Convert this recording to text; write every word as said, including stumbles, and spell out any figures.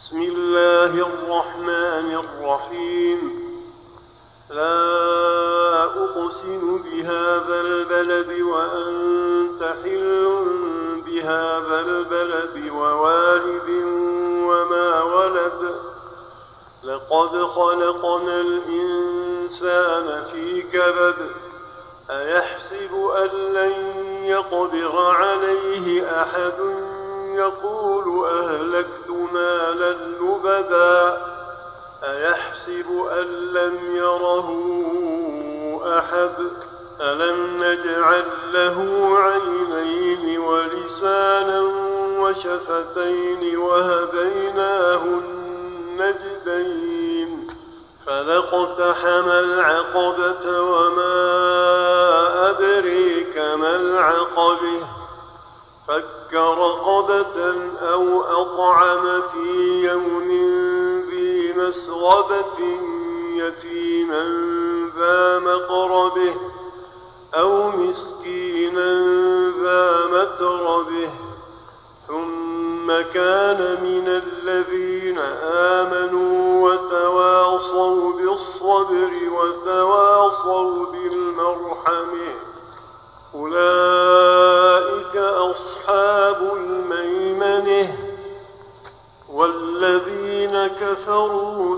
بسم الله الرحمن الرحيم. لا أقسم بهذا البلد وأنت حل بهذا البلد ووالد وما ولد لقد خلقنا الإنسان في كبد أيحسب أن لن يقدر عليه أحد يقول أهلكت مالا لبدا أيحسب أن لم يره أحد ألم نجعل له عينين ولسانا وشفتين وهديناه النجدين فلاقتحم العقبة وما أدريك ما العقبة فك رقبة أو أطعم في يوم ذي مسغبة يتيما ذا مقربه أو مسكينا ذا متربه ثم كان من الذين آمنوا وتواصوا بالصبر وتواصوا بالمرحمة أولئك أصحاب الميمنة والذين كفروا